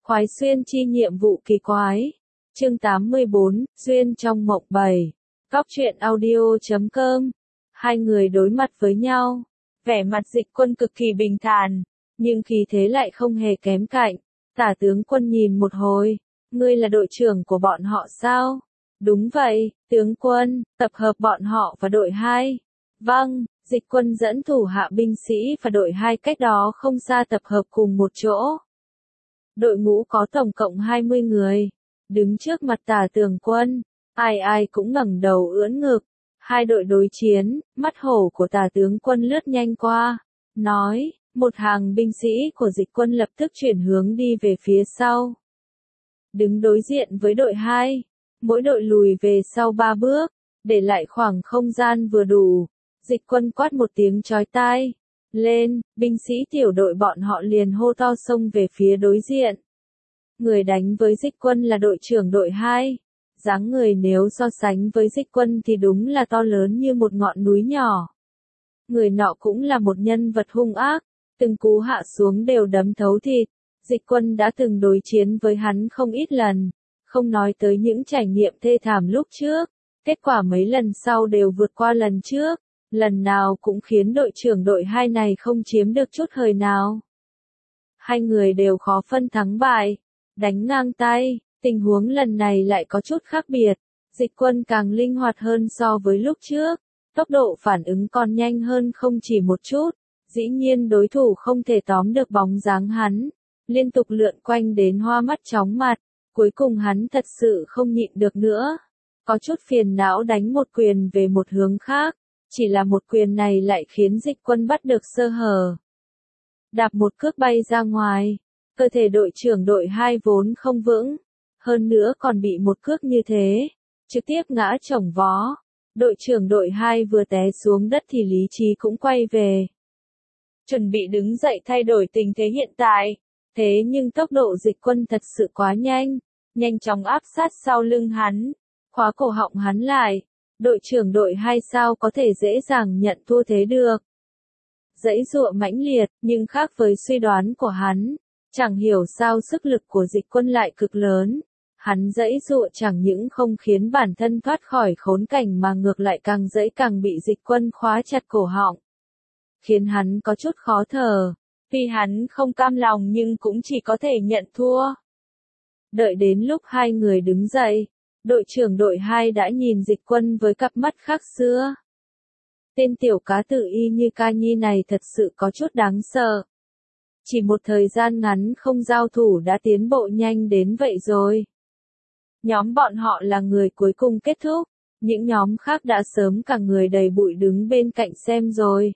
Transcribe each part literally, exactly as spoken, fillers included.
Khoái xuyên chi nhiệm vụ kỳ quái. Chương tám mươi bốn, Duyên trong mộng bảy. Góc truyện audio chấm com. Hai người đối mặt với nhau. Vẻ mặt Dịch Quân cực kỳ bình thản, nhưng khí thế lại không hề kém cạnh. Tả tướng quân nhìn một hồi. Ngươi là đội trưởng của bọn họ sao? Đúng vậy, tướng quân, tập hợp bọn họ và đội hai. Vâng, Dịch Quân dẫn thủ hạ binh sĩ và đội hai cách đó không xa tập hợp cùng một chỗ. Đội ngũ có tổng cộng hai mươi người. Đứng trước mặt Tả tướng quân, ai ai cũng ngẩng đầu ưỡn ngực. Hai đội đối chiến, mắt hổ của Tả tướng quân lướt nhanh qua. Nói, một hàng binh sĩ của Dịch Quân lập tức chuyển hướng đi về phía sau. Đứng đối diện với đội hai, mỗi đội lùi về sau ba bước, để lại khoảng không gian vừa đủ. Dịch Quân quát một tiếng chói tai. Lên, binh sĩ tiểu đội bọn họ liền hô to xông về phía đối diện. Người đánh với Dịch Quân là đội trưởng đội hai. Dáng người nếu so sánh với Dịch Quân thì đúng là to lớn như một ngọn núi nhỏ. Người nọ cũng là một nhân vật hung ác, từng cú hạ xuống đều đấm thấu thịt. Dịch Quân đã từng đối chiến với hắn không ít lần, không nói tới những trải nghiệm thê thảm lúc trước, kết quả mấy lần sau đều vượt qua lần trước, lần nào cũng khiến đội trưởng đội hai này không chiếm được chút hời nào. Hai người đều khó phân thắng bại, đánh ngang tay, tình huống lần này lại có chút khác biệt, Dịch Quân càng linh hoạt hơn so với lúc trước, tốc độ phản ứng còn nhanh hơn không chỉ một chút, dĩ nhiên đối thủ không thể tóm được bóng dáng hắn. Liên tục lượn quanh đến hoa mắt chóng mặt, cuối cùng hắn thật sự không nhịn được nữa. Có chút phiền não đánh một quyền về một hướng khác, chỉ là một quyền này lại khiến Dịch Quân bắt được sơ hở. Đạp một cước bay ra ngoài, cơ thể đội trưởng đội hai vốn không vững, hơn nữa còn bị một cước như thế, trực tiếp ngã chồng vó. Đội trưởng đội hai vừa té xuống đất thì lý trí cũng quay về. Chuẩn bị đứng dậy thay đổi tình thế hiện tại. Thế nhưng tốc độ Dịch Quân thật sự quá nhanh, nhanh chóng áp sát sau lưng hắn, khóa cổ họng hắn lại. Đội trưởng đội hai sao có thể dễ dàng nhận thua thế được. Giãy giụa mãnh liệt, nhưng khác với suy đoán của hắn, chẳng hiểu sao sức lực của Dịch Quân lại cực lớn. Hắn giãy giụa chẳng những không khiến bản thân thoát khỏi khốn cảnh mà ngược lại càng giãy càng bị Dịch Quân khóa chặt cổ họng, khiến hắn có chút khó thở. Tuy hắn không cam lòng nhưng cũng chỉ có thể nhận thua. Đợi đến lúc hai người đứng dậy, đội trưởng đội hai đã nhìn Dịch Quân với cặp mắt khác xưa. Tên tiểu cá tự y như ca nhi này thật sự có chút đáng sợ. Chỉ một thời gian ngắn không giao thủ đã tiến bộ nhanh đến vậy rồi. Nhóm bọn họ là người cuối cùng kết thúc, những nhóm khác đã sớm cả người đầy bụi đứng bên cạnh xem rồi.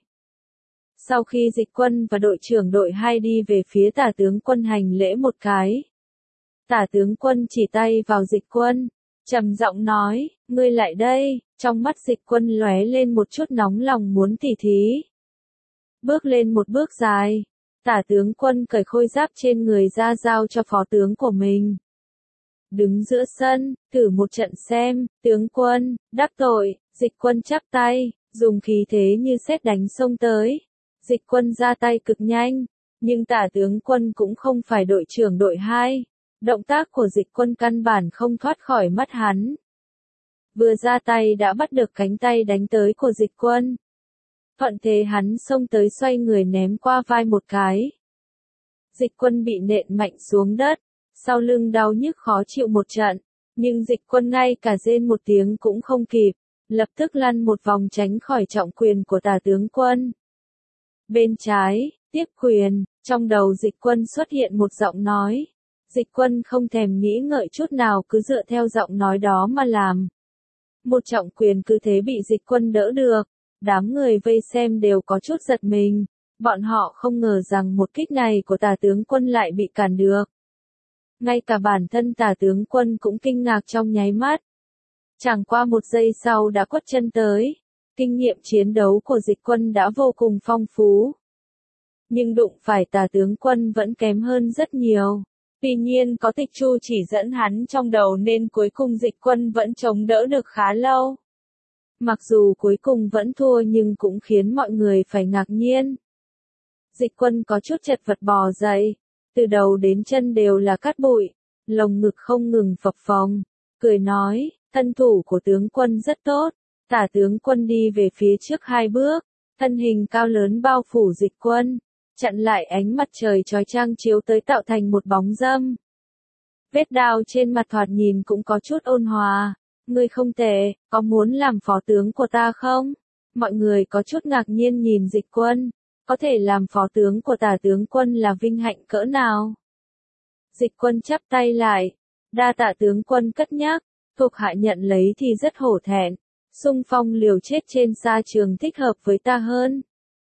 Sau khi Dịch Quân và đội trưởng đội hai đi về phía Tả tướng quân hành lễ một cái. Tả tướng quân chỉ tay vào Dịch Quân, trầm giọng nói, ngươi lại đây, trong mắt Dịch Quân lóe lên một chút nóng lòng muốn tỉ thí. Bước lên một bước dài, Tả tướng quân cởi khôi giáp trên người ra giao cho phó tướng của mình. Đứng giữa sân, thử một trận xem, tướng quân, đắc tội, Dịch Quân chắp tay, dùng khí thế như sét đánh xông tới. Dịch Quân ra tay cực nhanh, nhưng Tả tướng quân cũng không phải đội trưởng đội hai. Động tác của Dịch Quân căn bản không thoát khỏi mắt hắn. Vừa ra tay đã bắt được cánh tay đánh tới của Dịch Quân. Thuận thế hắn xông tới xoay người ném qua vai một cái. Dịch Quân bị nện mạnh xuống đất, sau lưng đau nhức khó chịu một trận, nhưng Dịch Quân ngay cả rên một tiếng cũng không kịp, lập tức lăn một vòng tránh khỏi trọng quyền của Tả tướng quân. Bên trái, tiếp quyền, trong đầu Dịch Quân xuất hiện một giọng nói. Dịch Quân không thèm nghĩ ngợi chút nào cứ dựa theo giọng nói đó mà làm. Một trọng quyền cứ thế bị Dịch Quân đỡ được, đám người vây xem đều có chút giật mình, bọn họ không ngờ rằng một kích này của Tả tướng quân lại bị cản được. Ngay cả bản thân Tả tướng quân cũng kinh ngạc trong nháy mắt. Chẳng qua một giây sau đã quất chân tới. Kinh nghiệm chiến đấu của Dịch Quân đã vô cùng phong phú. Nhưng đụng phải Tả tướng quân vẫn kém hơn rất nhiều. Tuy nhiên có Tịch Chu chỉ dẫn hắn trong đầu nên cuối cùng Dịch Quân vẫn chống đỡ được khá lâu. Mặc dù cuối cùng vẫn thua nhưng cũng khiến mọi người phải ngạc nhiên. Dịch Quân có chút chật vật bò dậy, từ đầu đến chân đều là cát bụi, lồng ngực không ngừng phập phồng, cười nói, thân thủ của tướng quân rất tốt. Tả tướng quân đi về phía trước hai bước, thân hình cao lớn bao phủ Dịch Quân, chặn lại ánh mặt trời chói chang chiếu tới tạo thành một bóng râm. Vết đao trên mặt thoạt nhìn cũng có chút ôn hòa, ngươi không tệ, có muốn làm phó tướng của ta không? Mọi người có chút ngạc nhiên nhìn Dịch Quân, có thể làm phó tướng của Tả tướng quân là vinh hạnh cỡ nào? Dịch Quân chắp tay lại, đa tạ tướng quân cất nhắc, thuộc hạ nhận lấy thì rất hổ thẹn. Xung phong liều chết trên sa trường thích hợp với ta hơn.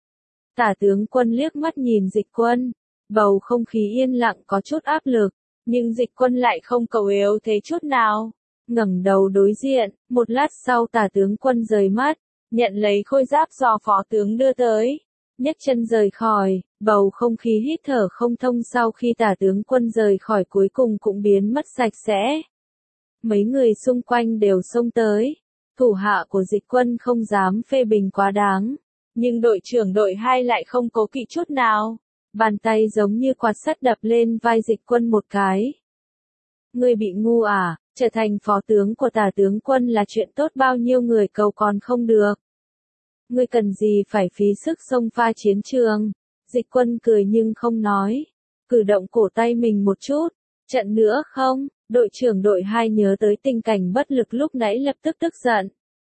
Tả tướng quân liếc mắt nhìn Dịch Quân, bầu không khí yên lặng có chút áp lực, nhưng Dịch Quân lại không cầu yếu thế chút nào. Ngẩng đầu đối diện, một lát sau Tả tướng quân rời mắt, nhận lấy khôi giáp do phó tướng đưa tới, nhấc chân rời khỏi, bầu không khí hít thở không thông sau khi Tả tướng quân rời khỏi cuối cùng cũng biến mất sạch sẽ. Mấy người xung quanh đều xông tới. Thủ hạ của Dịch Quân không dám phê bình quá đáng, nhưng đội trưởng đội hai lại không cố kỵ chút nào, bàn tay giống như quạt sắt đập lên vai Dịch Quân một cái. Ngươi bị ngu à, trở thành phó tướng của Tả tướng quân là chuyện tốt bao nhiêu người cầu còn không được. Ngươi cần gì phải phí sức xông pha chiến trường? Dịch Quân cười nhưng không nói, cử động cổ tay mình một chút, trận nữa không? Đội trưởng đội hai nhớ tới tình cảnh bất lực lúc nãy lập tức tức giận.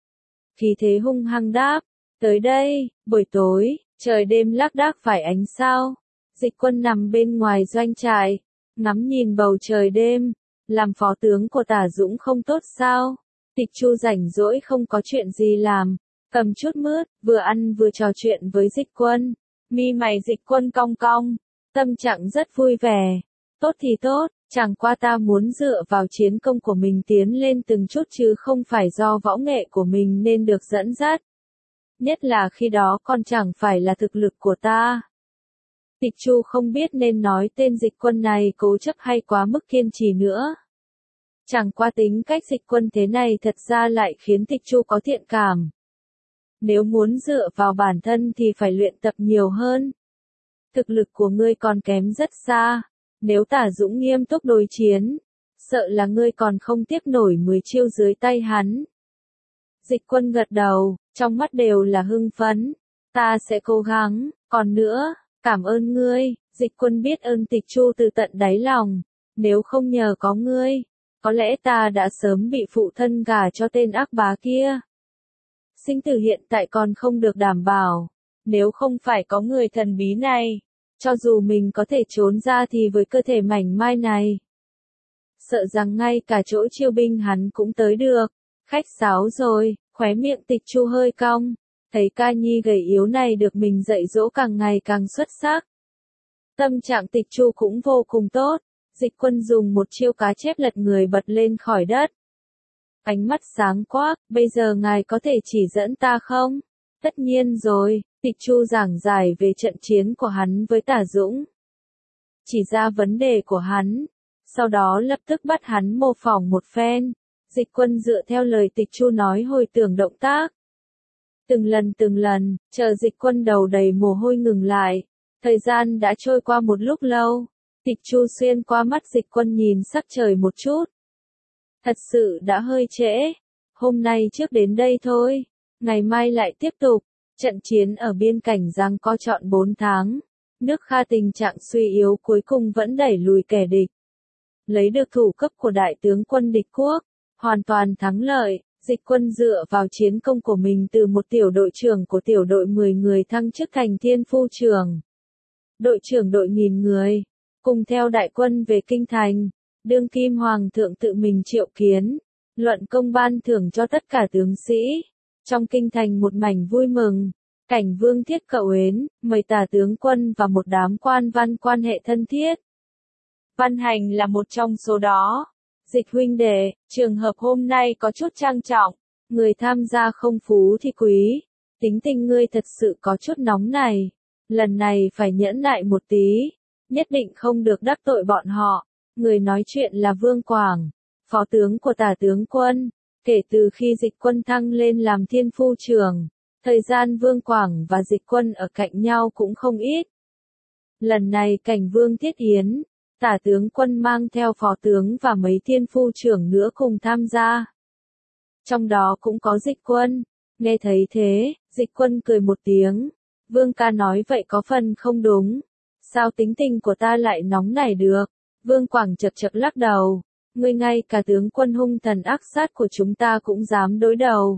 Khí thế hung hăng đáp, tới đây, buổi tối, trời đêm lác đác phải ánh sao. Dịch Quân nằm bên ngoài doanh trại, ngắm nhìn bầu trời đêm, làm phó tướng của Tả Dũng không tốt sao? Tịch Chu rảnh rỗi không có chuyện gì làm, cầm chút mướt, vừa ăn vừa trò chuyện với Dịch Quân. Mi mày Dịch Quân cong cong, tâm trạng rất vui vẻ. Tốt thì tốt. Chẳng qua ta muốn dựa vào chiến công của mình tiến lên từng chút chứ không phải do võ nghệ của mình nên được dẫn dắt. Nhất là khi đó còn chẳng phải là thực lực của ta. Tịch Chu không biết nên nói tên Dịch Quân này cố chấp hay quá mức kiên trì nữa. Chẳng qua tính cách Dịch Quân thế này thật ra lại khiến Tịch Chu có thiện cảm. Nếu muốn dựa vào bản thân thì phải luyện tập nhiều hơn. Thực lực của ngươi còn kém rất xa. Nếu Tả Dũng nghiêm túc đối chiến, sợ là ngươi còn không tiếp nổi mười chiêu dưới tay hắn. Dịch Quân gật đầu, trong mắt đều là hưng phấn. Ta sẽ cố gắng, còn nữa, cảm ơn ngươi. Dịch Quân biết ơn Tịch Chu từ tận đáy lòng. Nếu không nhờ có ngươi, có lẽ ta đã sớm bị phụ thân gả cho tên ác bá kia. Sinh tử hiện tại còn không được đảm bảo. Nếu không phải có người thần bí này, cho dù mình có thể trốn ra thì với cơ thể mảnh mai này, sợ rằng ngay cả chỗ chiêu binh hắn cũng tới được. Khách sáo rồi, khóe miệng Tịch Chu hơi cong, thấy ca nhi gầy yếu này được mình dạy dỗ càng ngày càng xuất sắc. Tâm trạng Tịch Chu cũng vô cùng tốt. Dịch Quân dùng một chiêu cá chép lật người bật lên khỏi đất. Ánh mắt sáng quắc, bây giờ ngài có thể chỉ dẫn ta không? Tất nhiên rồi. Tịch Chu giảng giải về trận chiến của hắn với Tả Dũng, chỉ ra vấn đề của hắn, sau đó lập tức bắt hắn mô phỏng một phen. Dịch Quân dựa theo lời Tịch Chu nói hồi tưởng động tác. Từng lần từng lần, chờ Dịch Quân đầu đầy mồ hôi ngừng lại. Thời gian đã trôi qua một lúc lâu. Tịch Chu xuyên qua mắt Dịch Quân nhìn sắc trời một chút. Thật sự đã hơi trễ. Hôm nay trước đến đây thôi. Ngày mai lại tiếp tục. Trận chiến ở biên cảnh giằng co trọn bốn tháng. Nước Kha tình trạng suy yếu cuối cùng vẫn đẩy lùi kẻ địch. Lấy được thủ cấp của đại tướng quân địch quốc. Hoàn toàn thắng lợi. Dịch Quân dựa vào chiến công của mình từ một tiểu đội trưởng của tiểu đội mười người thăng chức thành thiên phu trưởng. Đội trưởng đội nghìn người. Cùng theo đại quân về kinh thành. Đương kim hoàng thượng tự mình triệu kiến. Luận công ban thưởng cho tất cả tướng sĩ. Trong kinh thành một mảnh vui mừng. Cảnh Vương Thiết Cậu Uyến, mời Tả tướng quân và một đám quan văn quan hệ thân thiết. Văn Hành là một trong số đó. Dịch huynh đệ, trường hợp hôm nay có chút trang trọng. Người tham gia không phú thì quý. Tính tình ngươi thật sự có chút nóng này. Lần này phải nhẫn nại một tí. Nhất định không được đắc tội bọn họ. Người nói chuyện là Vương Quảng, phó tướng của Tả tướng quân. Kể từ khi Dịch Quân thăng lên làm thiên phu trưởng, thời gian Vương Quảng và Dịch Quân ở cạnh nhau cũng không ít. Lần này Cảnh Vương Thiết Yến, Tả tướng quân mang theo phó tướng và mấy thiên phu trưởng nữa cùng tham gia. Trong đó cũng có Dịch Quân. Nghe thấy thế, Dịch Quân cười một tiếng. Vương ca nói vậy có phần không đúng. Sao tính tình của ta lại nóng nảy được? Vương Quảng chật chật lắc đầu. Ngươi ngay cả tướng quân hung thần ác sát của chúng ta cũng dám đối đầu.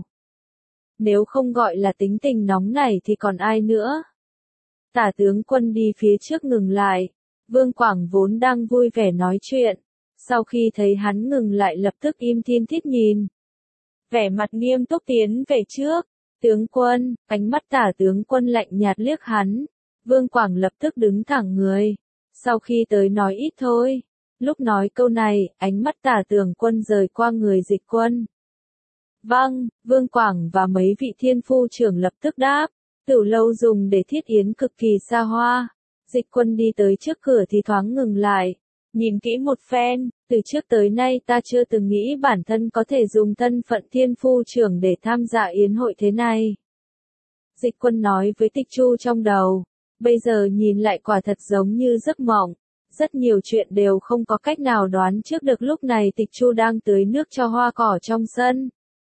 Nếu không gọi là tính tình nóng nảy thì còn ai nữa? Tả tướng quân đi phía trước ngừng lại. Vương Quảng vốn đang vui vẻ nói chuyện. Sau khi thấy hắn ngừng lại lập tức im thiên thít nhìn. Vẻ mặt nghiêm túc tiến về trước. Tướng quân, ánh mắt tả tướng quân lạnh nhạt liếc hắn. Vương Quảng lập tức đứng thẳng người. Sau khi tới nói ít thôi. Lúc nói câu này, ánh mắt tả tướng quân rời qua người Dịch Quân. Vâng, Vương Quảng và mấy vị thiên phu trưởng lập tức đáp. Tửu lâu dùng để thiết yến cực kỳ xa hoa. Dịch Quân đi tới trước cửa thì thoáng ngừng lại. Nhìn kỹ một phen, từ trước tới nay ta chưa từng nghĩ bản thân có thể dùng thân phận thiên phu trưởng để tham gia yến hội thế này. Dịch Quân nói với Tịch Chu trong đầu. Bây giờ nhìn lại quả thật giống như giấc mộng. Rất nhiều chuyện đều không có cách nào đoán trước được. Lúc này Tịch Chu đang tưới nước cho hoa cỏ trong sân.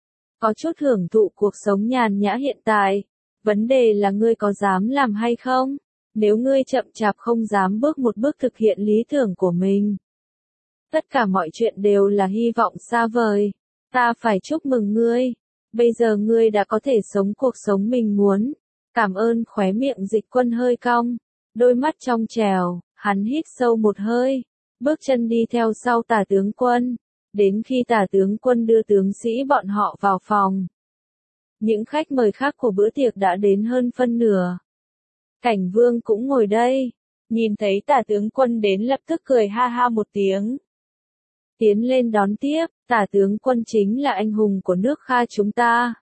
Có chút hưởng thụ cuộc sống nhàn nhã hiện tại. Vấn đề là ngươi có dám làm hay không? Nếu ngươi chậm chạp không dám bước một bước thực hiện lý tưởng của mình. Tất cả mọi chuyện đều là hy vọng xa vời. Ta phải chúc mừng ngươi. Bây giờ ngươi đã có thể sống cuộc sống mình muốn. Cảm ơn. Khóe miệng Dịch Quân hơi cong. Đôi mắt trong trèo, hắn hít sâu một hơi. Bước chân đi theo sau tả tướng quân. Đến khi tả tướng quân đưa tướng sĩ bọn họ vào phòng. Những khách mời khác của bữa tiệc đã đến hơn phân nửa. Cảnh Vương cũng ngồi đây. Nhìn thấy tả tướng quân đến lập tức cười ha ha một tiếng. Tiến lên đón tiếp, tả tướng quân chính là anh hùng của nước Kha chúng ta.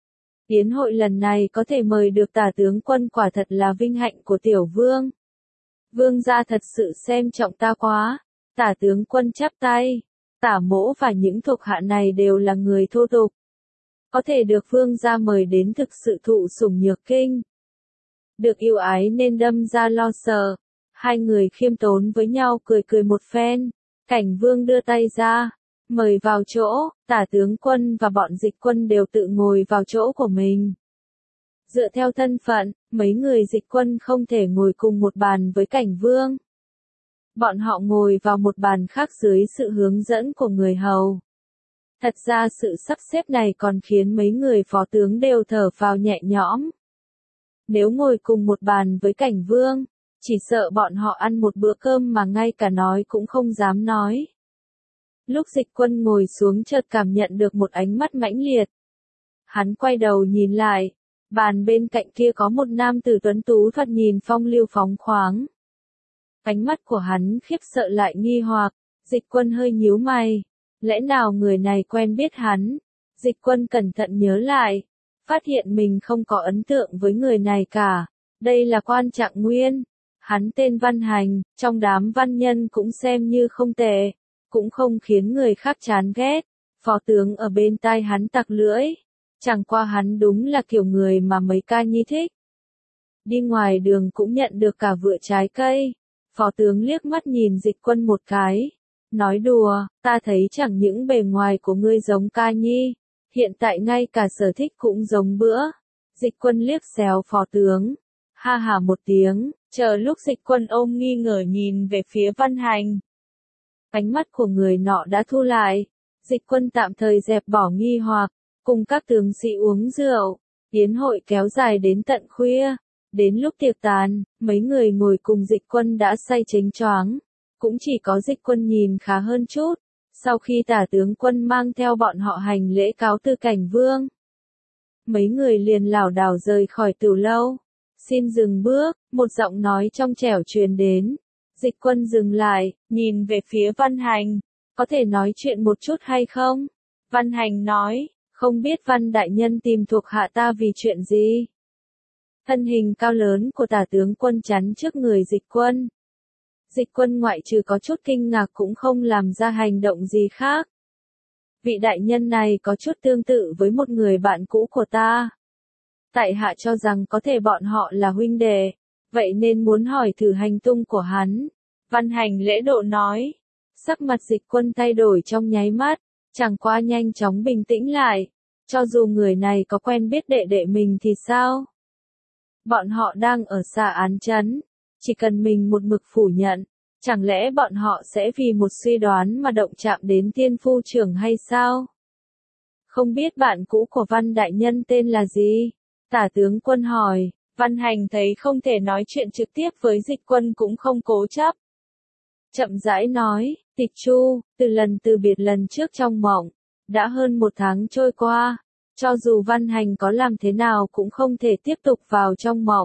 Yến hội lần này có thể mời được tả tướng quân quả thật là vinh hạnh của tiểu vương. Vương gia thật sự xem trọng ta quá. Tả tướng quân chắp tay. Tả mỗ và những thuộc hạ này đều là người thô tục. Có thể được vương gia mời đến thực sự thụ sủng nhược kinh. Được yêu ái nên đâm ra lo sợ. Hai người khiêm tốn với nhau cười cười một phen. Cảnh Vương đưa tay ra. Mời vào chỗ, tả tướng quân và bọn Dịch Quân đều tự ngồi vào chỗ của mình. Dựa theo thân phận, mấy người Dịch Quân không thể ngồi cùng một bàn với Cảnh Vương. Bọn họ ngồi vào một bàn khác dưới sự hướng dẫn của người hầu. Thật ra sự sắp xếp này còn khiến mấy người phó tướng đều thở phào nhẹ nhõm. Nếu ngồi cùng một bàn với Cảnh Vương, chỉ sợ bọn họ ăn một bữa cơm mà ngay cả nói cũng không dám nói. Lúc Dịch Quân ngồi xuống chợt cảm nhận được một ánh mắt mãnh liệt. Hắn quay đầu nhìn lại, bàn bên cạnh kia có một nam tử tuấn tú thoạt nhìn phong lưu phóng khoáng. Ánh mắt của hắn khiếp sợ lại nghi hoặc, Dịch Quân hơi nhíu mày, lẽ nào người này quen biết hắn? Dịch Quân cẩn thận nhớ lại, phát hiện mình không có ấn tượng với người này cả. Đây là Quan Trạng Nguyên, hắn tên Văn Hành, trong đám văn nhân cũng xem như không tệ, cũng không khiến người khác chán ghét. Phó tướng ở bên tai hắn tặc lưỡi, chẳng qua hắn đúng là kiểu người mà mấy ca nhi thích. Đi ngoài đường cũng nhận được cả vựa trái cây. Phó tướng liếc mắt nhìn Dịch Quân một cái, nói đùa, ta thấy chẳng những bề ngoài của ngươi giống ca nhi, hiện tại ngay cả sở thích cũng giống bữa. Dịch Quân liếc xéo phó tướng, ha hả một tiếng, chờ lúc Dịch Quân ôm nghi ngờ nhìn về phía Văn Hành. Ánh mắt của người nọ đã thu lại, Dịch Quân tạm thời dẹp bỏ nghi hoặc, cùng các tướng sĩ uống rượu, yến hội kéo dài đến tận khuya. Đến lúc tiệc tàn, mấy người ngồi cùng Dịch Quân đã say chếnh choáng, cũng chỉ có Dịch Quân nhìn khá hơn chút. Sau khi tả tướng quân mang theo bọn họ hành lễ cáo từ Cảnh Vương, mấy người liền lảo đảo rời khỏi tửu lâu. Xin dừng bước, một giọng nói trong trẻo truyền đến. Dịch Quân dừng lại, nhìn về phía Văn Hành, có thể nói chuyện một chút hay không? Văn Hành nói, không biết Văn đại nhân tìm thuộc hạ ta vì chuyện gì? Thân hình cao lớn của tả tướng quân chắn trước người Dịch Quân. Dịch Quân ngoại trừ có chút kinh ngạc cũng không làm ra hành động gì khác. Vị đại nhân này có chút tương tự với một người bạn cũ của ta. Tại hạ cho rằng có thể bọn họ là huynh đệ, vậy nên muốn hỏi thử hành tung của hắn. Văn Hành lễ độ nói. Sắc mặt Dịch Quân thay đổi trong nháy mắt, chẳng qua nhanh chóng bình tĩnh lại. Cho dù người này có quen biết đệ đệ mình thì sao? Bọn họ đang ở xa án trấn, chỉ cần mình một mực phủ nhận, chẳng lẽ bọn họ sẽ vì một suy đoán mà động chạm đến Thiên Phu Trưởng hay sao? Không biết bạn cũ của Văn Đại Nhân tên là gì? Tả tướng quân hỏi. Văn Hành thấy không thể nói chuyện trực tiếp với Dịch Quân cũng không cố chấp. Chậm rãi nói, Tịch Chu, từ lần từ biệt lần trước trong mộng, đã hơn một tháng trôi qua, cho dù Văn Hành có làm thế nào cũng không thể tiếp tục vào trong mộng.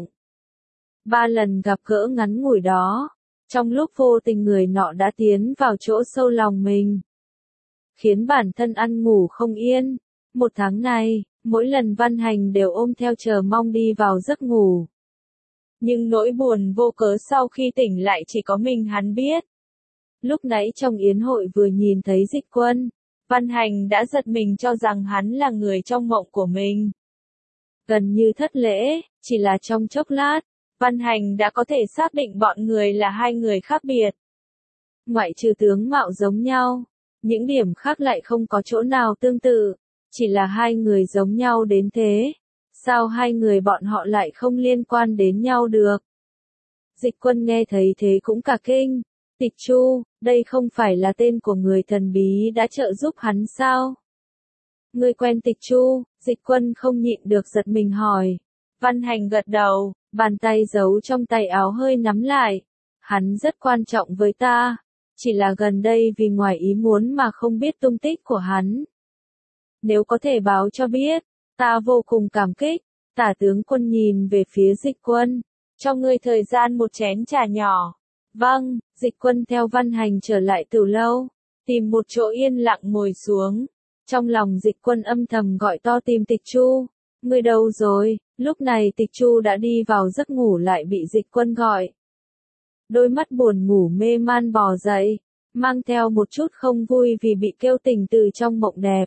Ba lần gặp gỡ ngắn ngủi đó, trong lúc vô tình người nọ đã tiến vào chỗ sâu lòng mình, khiến bản thân ăn ngủ không yên. Một tháng này, mỗi lần Văn Hành đều ôm theo chờ mong đi vào giấc ngủ. Nhưng nỗi buồn vô cớ sau khi tỉnh lại chỉ có mình hắn biết. Lúc nãy trong yến hội vừa nhìn thấy Dịch Quân, Văn Hành đã giật mình cho rằng hắn là người trong mộng của mình. Gần như thất lễ, chỉ là trong chốc lát, Văn Hành đã có thể xác định bọn người là hai người khác biệt. Ngoại trừ tướng mạo giống nhau, những điểm khác lại không có chỗ nào tương tự, chỉ là hai người giống nhau đến thế. Sao hai người bọn họ lại không liên quan đến nhau được? Dịch Quân nghe thấy thế cũng cả kinh. Tịch Chu, đây không phải là tên của người thần bí đã trợ giúp hắn sao? Ngươi quen Tịch Chu? Dịch Quân không nhịn được giật mình hỏi. Văn Hành gật đầu, bàn tay giấu trong tay áo hơi nắm lại. Hắn rất quan trọng với ta, chỉ là gần đây vì ngoài ý muốn mà không biết tung tích của hắn. Nếu có thể báo cho biết, ta vô cùng cảm kích. Tả tướng quân nhìn về phía Dịch Quân. Cho ngươi thời gian một chén trà nhỏ. Vâng, Dịch Quân theo Văn Hành trở lại từ lâu, tìm một chỗ yên lặng ngồi xuống. Trong lòng Dịch Quân âm thầm gọi to tìm Tịch Chu. Ngươi đâu rồi? Lúc này Tịch Chu đã đi vào giấc ngủ lại bị Dịch Quân gọi. Đôi mắt buồn ngủ mê man bò dậy, mang theo một chút không vui vì bị kêu tỉnh từ trong mộng đẹp.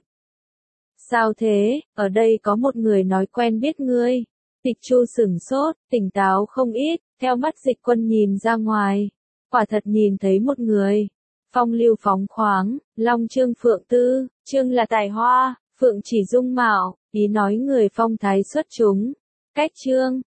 Sao thế, ở đây có một người nói quen biết ngươi. Tịch Chu sửng sốt, tỉnh táo không ít, theo mắt Dịch Quân nhìn ra ngoài. Quả thật nhìn thấy một người. Phong lưu phóng khoáng, long trương phượng tư, trương là tài hoa, phượng chỉ dung mạo, ý nói người phong thái xuất chúng. Cách trương,